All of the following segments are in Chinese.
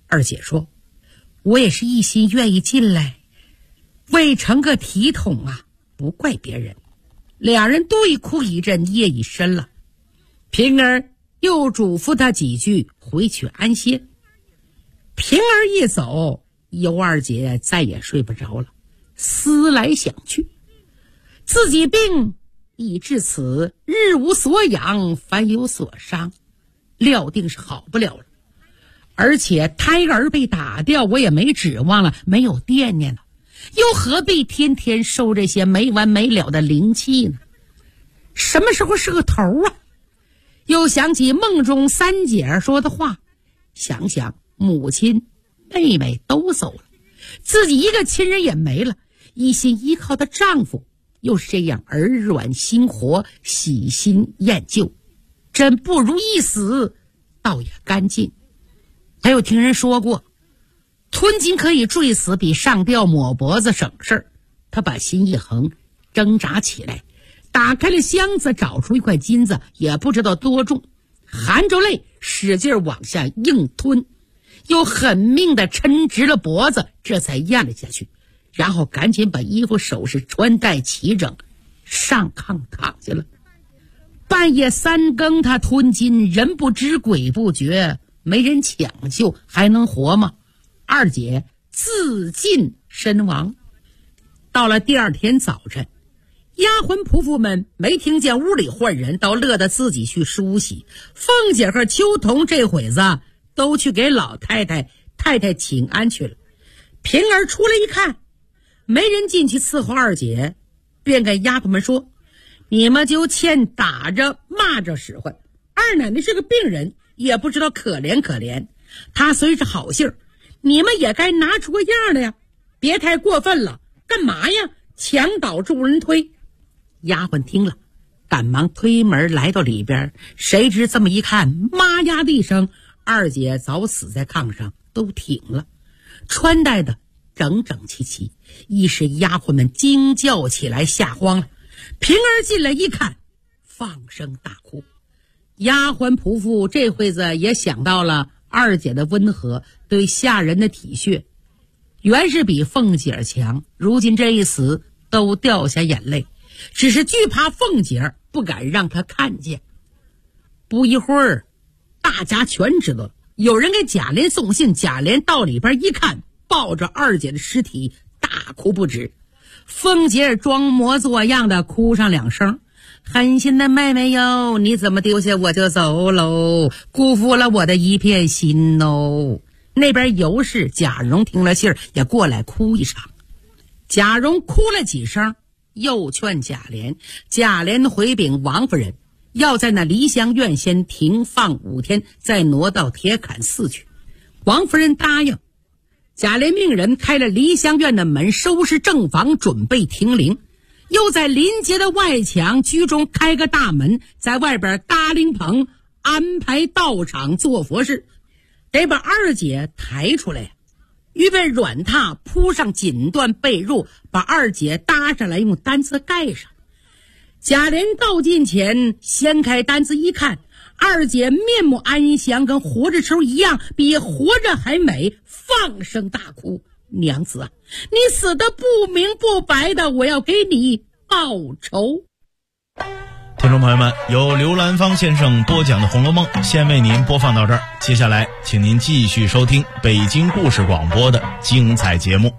二姐说，我也是一心愿意进来，为成个体统啊，不怪别人。俩人对哭一阵，夜已深了。平儿又嘱咐他几句，回去安歇。平儿一走，尤二姐再也睡不着了，思来想去，自己病已至此，日无所养，凡有所伤，料定是好不了了。而且胎儿被打掉，我也没指望了，没有惦念了，又何必天天受这些没完没了的灵气呢？什么时候是个头啊？又想起梦中三姐说的话，想想母亲妹妹都走了，自己一个亲人也没了，一心依靠的丈夫又是这样儿软心活，喜新厌旧，真不如一死，倒也干净。还有听人说过，吞金可以坠死，比上吊抹脖子省事儿。他把心一横，挣扎起来，打开了箱子，找出一块金子，也不知道多重，含着泪使劲往下硬吞，又狠命地抻直了脖子，这才咽了下去。然后赶紧把衣服首饰穿戴齐整，上炕躺下了。半夜3更他吞金，人不知鬼不觉，没人抢救，还能活吗？二姐自尽身亡。到了第二天早晨，丫鬟仆妇们没听见屋里换人，倒乐得自己去梳洗。凤姐和秋桐这会子都去给老太太请安去了。平儿出来一看，没人进去伺候二姐，便跟丫鬟们说，你们就欠打着骂着使唤，二奶奶是个病人，也不知道可怜可怜，她虽是好性，你们也该拿出个样来呀，别太过分了，干嘛呀，墙倒众人推。丫鬟听了，赶忙推门来到里边，谁知这么一看，妈呀的一声，二姐早死在炕上，都挺了，穿戴的整整齐齐。一时丫鬟们惊叫起来，吓慌了。平儿进来一看，放声大哭。丫鬟仆妇这会子也想到了二姐的温和，对下人的体恤，原是比凤姐强，如今这一死都掉下眼泪，只是惧怕凤姐不敢让她看见。不一会儿，大家全知道了，有人给贾琏送信，贾琏到里边一看，抱着二姐的尸体大哭不止。凤姐装模作样的哭上2声，狠心的妹妹哟，你怎么丢下我就走喽，辜负了我的一片心哦。那边尤氏贾蓉听了信儿也过来哭一场。贾蓉哭了几声，又劝贾琏，贾琏回禀王夫人，要在那梨香院先停放5天，再挪到铁槛寺去。王夫人答应。贾琏命人开了梨香院的门，收拾正房，准备停灵，又在临街的外墙居中开个大门，在外边搭灵棚，安排道场做佛事，得把二姐抬出来，预备软榻铺上锦缎被褥，把二姐搭上来，用单子盖上。贾琏到近前，掀开单子一看，二姐面目安详，跟活着时候一样，比活着还美，放声大哭，娘子啊，你死得不明不白的，我要给你报仇。 听众朋友们，由刘兰芳先生播讲的《红楼梦》先为您播放到这儿，接下来请您继续收听北京故事广播的精彩节目。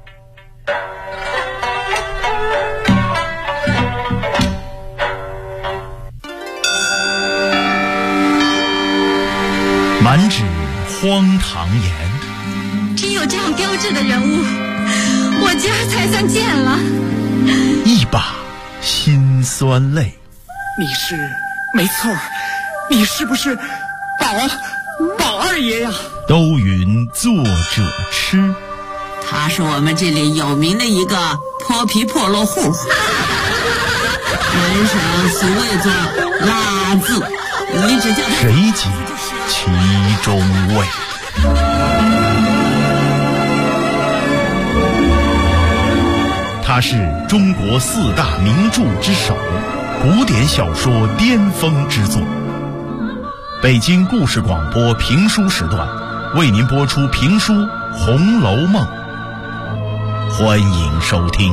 满纸荒唐言， 只有这样标致的人物，我家才算见了。 一把辛酸泪。 你是没错，你是不是宝二爷呀？ 都云作者痴， 他是我们这里有名的一个泼皮破落户，人生俗谓作拉字，你只叫他谁及其中味。他是中国4大名著之首，古典小说巅峰之作。北京故事广播评书时段， 为您播出评书《红楼梦》，欢迎收听。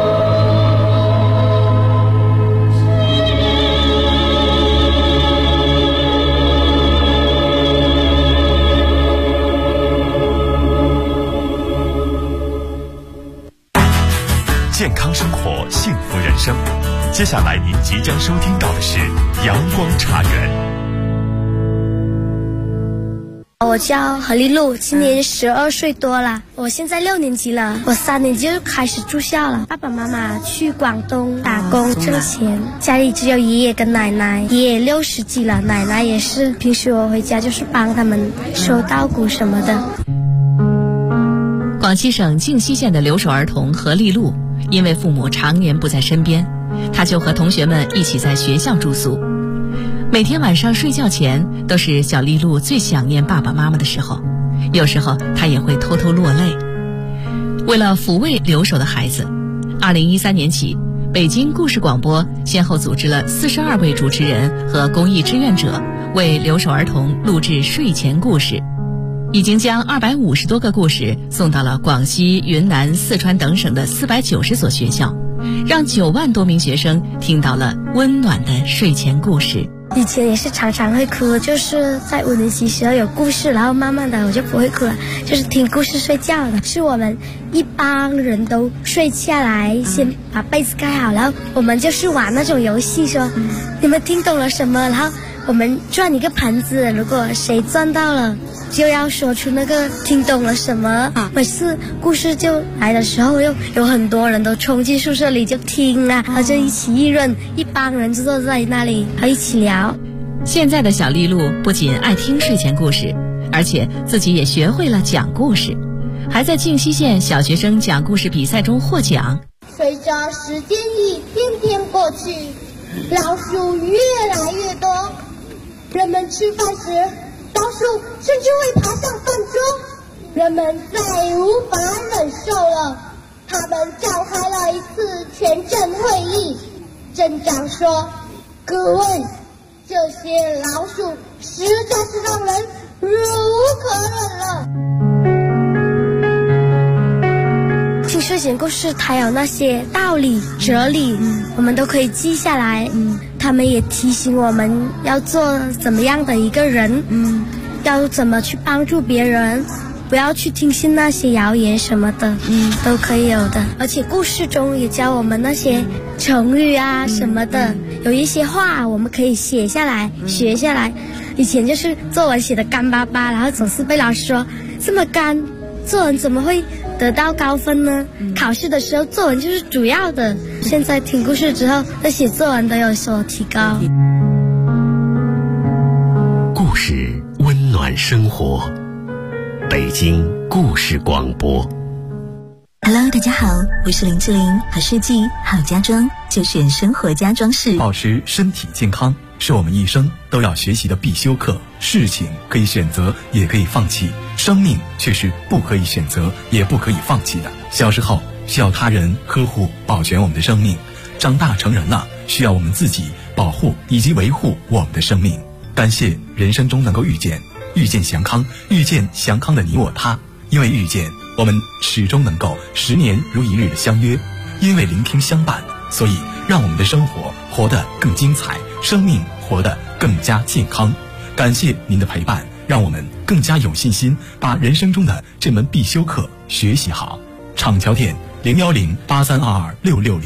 健康生活，幸福人生。接下来您即将收听到的是阳光茶园。 我叫何丽露，今年12岁多了，我现在6年级了，我3年级就开始住校了。爸爸妈妈去广东打工挣钱，家里只有爷爷跟奶奶，爷爷60几了，奶奶也是，平时我回家就是帮他们收稻谷什么的。 广西省靖西县的留守儿童何丽露，因为父母常年不在身边，她就和同学们一起在学校住宿。每天晚上睡觉前，都是小丽露最想念爸爸妈妈的时候，有时候她也会偷偷落泪。为了抚慰留守的孩子，2013年起，北京故事广播先后组织了42位主持人和公益志愿者，为留守儿童录制睡前故事，已经将250多个故事送到了广西、云南、四川等省的490所学校，让9万多名学生听到了温暖的睡前故事。 以前也是常常会哭，就是在5年级时候有故事，然后慢慢的我就不会哭了，就是听故事睡觉的。是我们一帮人都睡下来，先把被子盖好，然后我们就是玩那种游戏，说你们听懂了什么，然后我们转一个盘子，如果谁转到了就要说出那个听懂了什么。每次故事就来的时候，又有很多人都冲进宿舍里就听啊，然后就一起议论，一帮人就坐在那里和一起聊。 现在的小丽露不仅爱听睡前故事，而且自己也学会了讲故事，还在靖西县小学生讲故事比赛中获奖。 随着时间一天天过去，老鼠越来越多，人们吃饭时老鼠甚至会爬上饭桌，人们再无法忍受了，他们召开了一次全镇会议。镇长说：“各位，这些老鼠实在是让人忍无可忍了。” 听睡前故事，它有那些道理、哲理，我们都可以记下来。他们也提醒我们要做怎么样的一个人，要怎么去帮助别人，不要去听信那些谣言什么的，都可以有的。而且故事中也教我们那些成语啊什么的，有一些话我们可以写下来、学下来。以前就是作文写的干巴巴，然后总是被老师说这么干，作文怎么会得到高分呢？考试的时候作文就是主要的。现在听故事之后，那写作文都有所提高。 故事温暖生活，北京故事广播。 Hello， 大家好，我是林志玲，好设计好家装就选生活家装饰。 保持身体健康是我们一生都要学习的必修课。事情可以选择，也可以放弃，生命却是不可以选择，也不可以放弃的。小时候需要他人呵护保全我们的生命，长大成人了需要我们自己保护以及维护我们的生命。感谢人生中能够遇见祥康，遇见祥康的你我他。因为遇见，我们始终能够10年如一日的相约；因为聆听相伴，所以让我们的生活活得更精彩，生命活得更加健康。感谢您的陪伴，让我们更加有信心把人生中的这门必修课学习好。厂桥店01083226606。